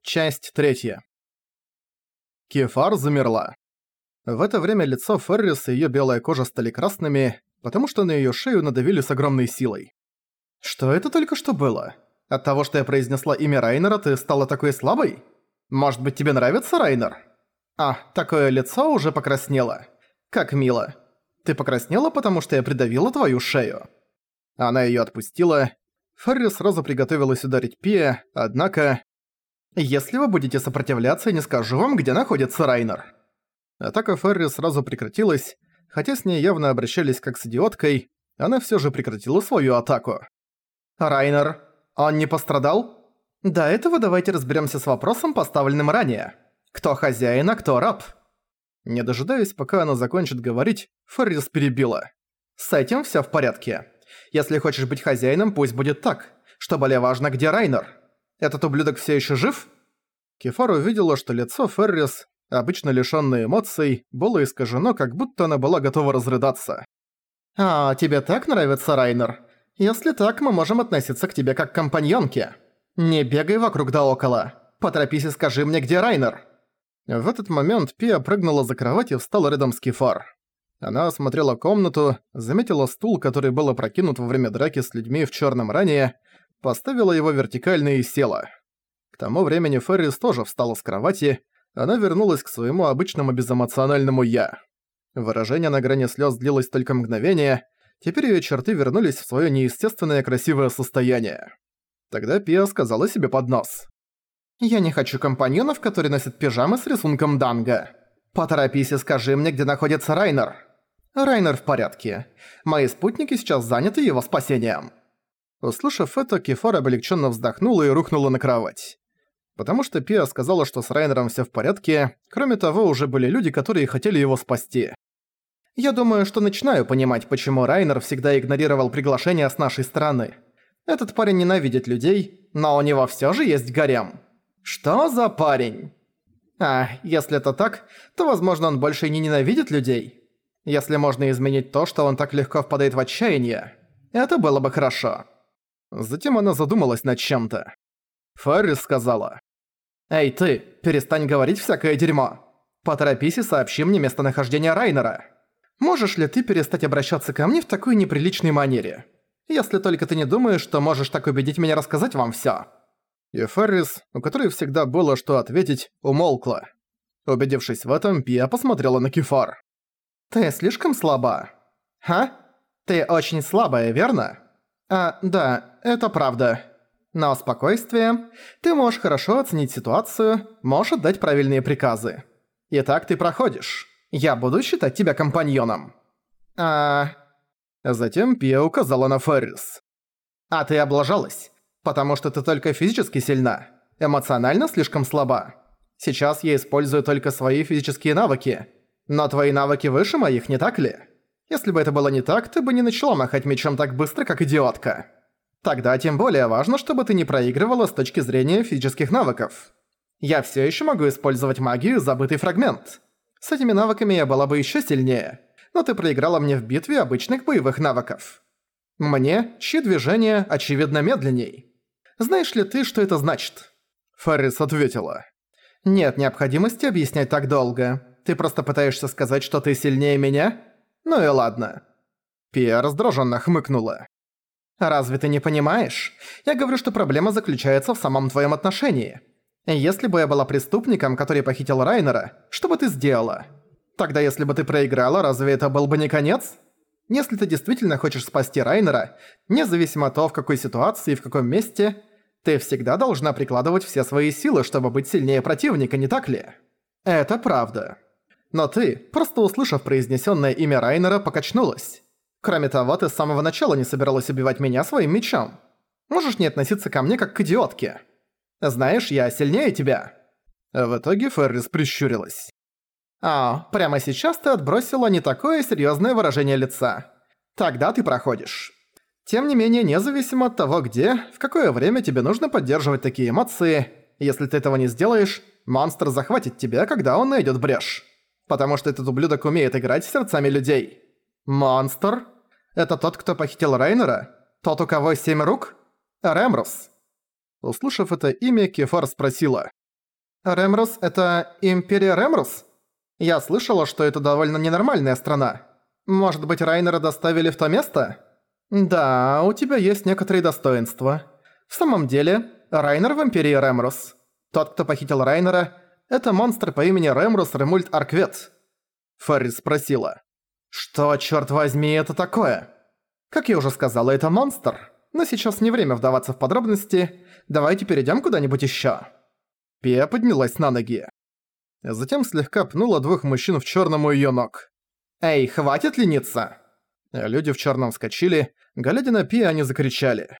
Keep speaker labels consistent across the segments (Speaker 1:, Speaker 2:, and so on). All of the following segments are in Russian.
Speaker 1: Часть 3. Кефар замерла. В это время лицо Феррис и её белая кожа стали красными, потому что на её шею надавили с огромной силой. «Что это только что было? От того, что я произнесла имя Райнера, ты стала такой слабой? Может быть, тебе нравится Райнер? А, такое лицо уже покраснело. Как мило. Ты покраснела, потому что я придавила твою шею». Она её отпустила. Феррис сразу приготовилась ударить Пия, однако... «Если вы будете сопротивляться, я не скажу вам, где находится Райнер». Атака Феррис сразу прекратилась, хотя с ней явно обращались как с идиоткой, она всё же прекратила свою атаку. «Райнер, он не пострадал? До этого давайте разберёмся с вопросом, поставленным ранее. Кто хозяин, а кто раб?» Не дожидаясь, пока она закончит говорить, Феррис перебила. «С этим всё в порядке. Если хочешь быть хозяином, пусть будет так. Что более важно, где Райнер? Этот ублюдок всё ещё жив?» Кефар увидела, что лицо Феррис, обычно лишённое эмоций, было искажено, как будто она была готова разрыдаться. «А, тебе так нравится Райнер? Если так, мы можем относиться к тебе как к компаньонке. Не бегай вокруг да около. Поторопись и скажи мне, где Райнер». В этот момент Пия прыгнула за кровать и встала рядом с Кефар. Она осмотрела комнату, заметила стул, который был опрокинут во время драки с людьми в чёрном ранее, поставила его вертикально и села. К тому времени Феррис тоже встала с кровати, она вернулась к своему обычному безэмоциональному «я». Выражение на грани слёз длилось только мгновение, теперь её черты вернулись в своё неестественное красивое состояние. Тогда Пия сказала себе под нос: «Я не хочу компаньонов, которые носят пижамы с рисунком Данга. Поторопись и скажи мне, где находится Райнер». «Райнер в порядке. Мои спутники сейчас заняты его спасением». Услышав это, Кефар облегченно вздохнула и рухнула на кровать. Потому что Пия сказала, что с Райнером всё в порядке, кроме того, уже были люди, которые хотели его спасти. «Я думаю, что начинаю понимать, почему Райнер всегда игнорировал приглашения с нашей стороны. Этот парень ненавидит людей, но у него всё же есть гарем». «Что за парень?» «А, если это так, то, возможно, он больше и не ненавидит людей. Если можно изменить то, что он так легко впадает в отчаяние, это было бы хорошо». Затем она задумалась над чем-то. Феррис сказала: «Эй ты, перестань говорить всякое дерьмо. Поторопись и сообщи мне местонахождение Райнера. Можешь ли ты перестать обращаться ко мне в такой неприличной манере? Если только ты не думаешь, что можешь так убедить меня рассказать вам всё». И Феррис, у которой всегда было что ответить, умолкла. Убедившись в этом, Пия посмотрела на Кефар. «Ты слишком слаба. Ха? Ты очень слабая, верно?» «А, да, это правда. Но спокойствие. Ты можешь хорошо оценить ситуацию, можешь отдать правильные приказы. Итак, ты проходишь. Я буду считать тебя компаньоном». Затем Пия указала на Феррис. «А ты облажалась, потому что ты только физически сильна, эмоционально слишком слаба. Сейчас я использую только свои физические навыки, но твои навыки выше моих, не так ли? Если бы это было не так, ты бы не начала махать мечом так быстро, как идиотка. Тогда тем более важно, чтобы ты не проигрывала с точки зрения физических навыков. Я всё ещё могу использовать магию «Забытый фрагмент». С этими навыками я была бы ещё сильнее, но ты проиграла мне в битве обычных боевых навыков. Мне, чьи движения, очевидно, медленней. Знаешь ли ты, что это значит?» Феррис ответила: «Нет необходимости объяснять так долго. Ты просто пытаешься сказать, что ты сильнее меня? Ну и ладно». Пия раздражённо хмыкнула. «Разве ты не понимаешь? Я говорю, что проблема заключается в самом твоем отношении. Если бы я была преступником, который похитил Райнера, что бы ты сделала? Тогда если бы ты проиграла, разве это был бы не конец? Если ты действительно хочешь спасти Райнера, независимо от того, в какой ситуации и в каком месте, ты всегда должна прикладывать все свои силы, чтобы быть сильнее противника, не так ли? Это правда. Но ты, просто услышав произнесённое имя Райнера, покачнулась. Кроме того, ты с самого начала не собиралась убивать меня своим мечом. Можешь не относиться ко мне как к идиотке. Знаешь, я сильнее тебя». В итоге Феррис прищурилась. Прямо сейчас ты отбросила не такое серьёзное выражение лица. Тогда ты проходишь. Тем не менее, независимо от того, где, в какое время тебе нужно поддерживать такие эмоции, если ты этого не сделаешь, монстр захватит тебя, когда он найдёт брешь. Потому что этот ублюдок умеет играть с сердцами людей. «Монстр? Это тот, кто похитил Райнера? Тот, у кого 7 рук? Ремрус?» Услышав это имя, Кефар спросила: Ремрус — это Империя Ремрус? Я слышала, что это довольно ненормальная страна. Может быть, Райнера доставили в то место? Да, у тебя есть некоторые достоинства. В самом деле, Райнер в Империи Ремрус. Тот, кто похитил Райнера, это монстр по имени Ремрус Ремульт Арквет. Феррис спросила. Что, чёрт возьми, это такое? Как я уже сказала, это монстр. Но сейчас не время вдаваться в подробности. Давайте перейдем куда-нибудь ещё. Пия поднялась на ноги. Затем слегка пнула двух мужчин в чёрном у её ног. «Эй, хватит лениться!» Люди в чёрном вскочили, глядя на Пия, они закричали.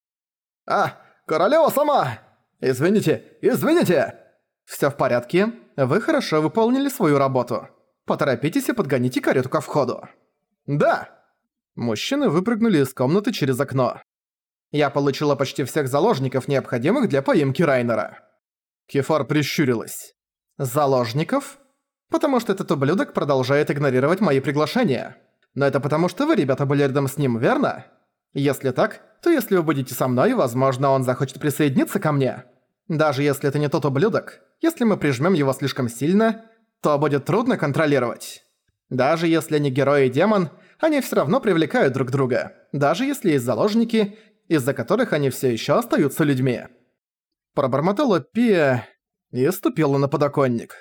Speaker 1: «А, королева сама! Извините, извините!» «Всё в порядке, вы хорошо выполнили свою работу. Поторопитесь и подгоните карету ко входу». «Да!» Мужчины выпрыгнули из комнаты через окно. «Я получила почти всех заложников, необходимых для поимки Райнера». Кефар прищурилась. «Заложников? Потому что этот ублюдок продолжает игнорировать мои приглашения. Но это потому, что вы, ребята, были рядом с ним, верно? Если так, то если вы будете со мной, возможно, он захочет присоединиться ко мне. Даже если это не тот ублюдок, если мы прижмем его слишком сильно, то будет трудно контролировать. Даже если они герой и демон, они все равно привлекают друг друга, даже если есть заложники, из-за которых они все еще остаются людьми». Пробормотала Пия и ступила на подоконник.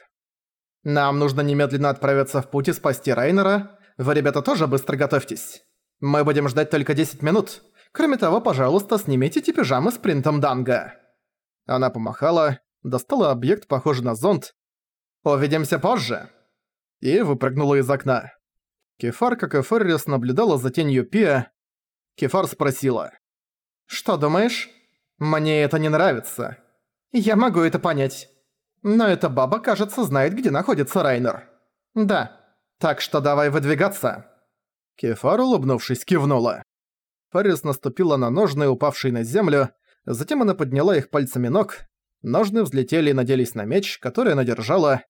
Speaker 1: «Нам нужно немедленно отправиться в путь и спасти Райнера. Вы, ребята, тоже быстро готовьтесь. Мы будем ждать только 10 минут. Кроме того, пожалуйста, снимите эти пижамы с принтом Данга». Она помахала, достала объект, похожий на зонт. «Увидимся позже!» И выпрыгнула из окна. Кефар, как и Феррис, наблюдала за тенью Пия. Кефар спросила. «Что думаешь? Мне это не нравится. Я могу это понять. Но эта баба, кажется, знает, где находится Райнер. Да, так что давай выдвигаться». Кефар, улыбнувшись, кивнула. Феррис наступила на ножны, упавшие на землю, затем она подняла их пальцами ног. Ножны взлетели и наделись на меч, который она держала.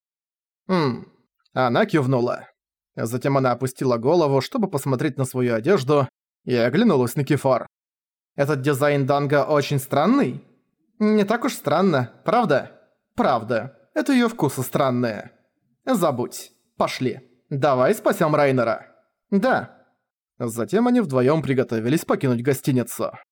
Speaker 1: Она кивнула. Затем она опустила голову, чтобы посмотреть на свою одежду, и оглянулась на Кефар. «Этот дизайн Данга очень странный?» «Не так уж странно, правда?» «Правда. Это её вкусы странные». «Забудь. Пошли. Давай спасём Райнера». «Да». Затем они вдвоём приготовились покинуть гостиницу.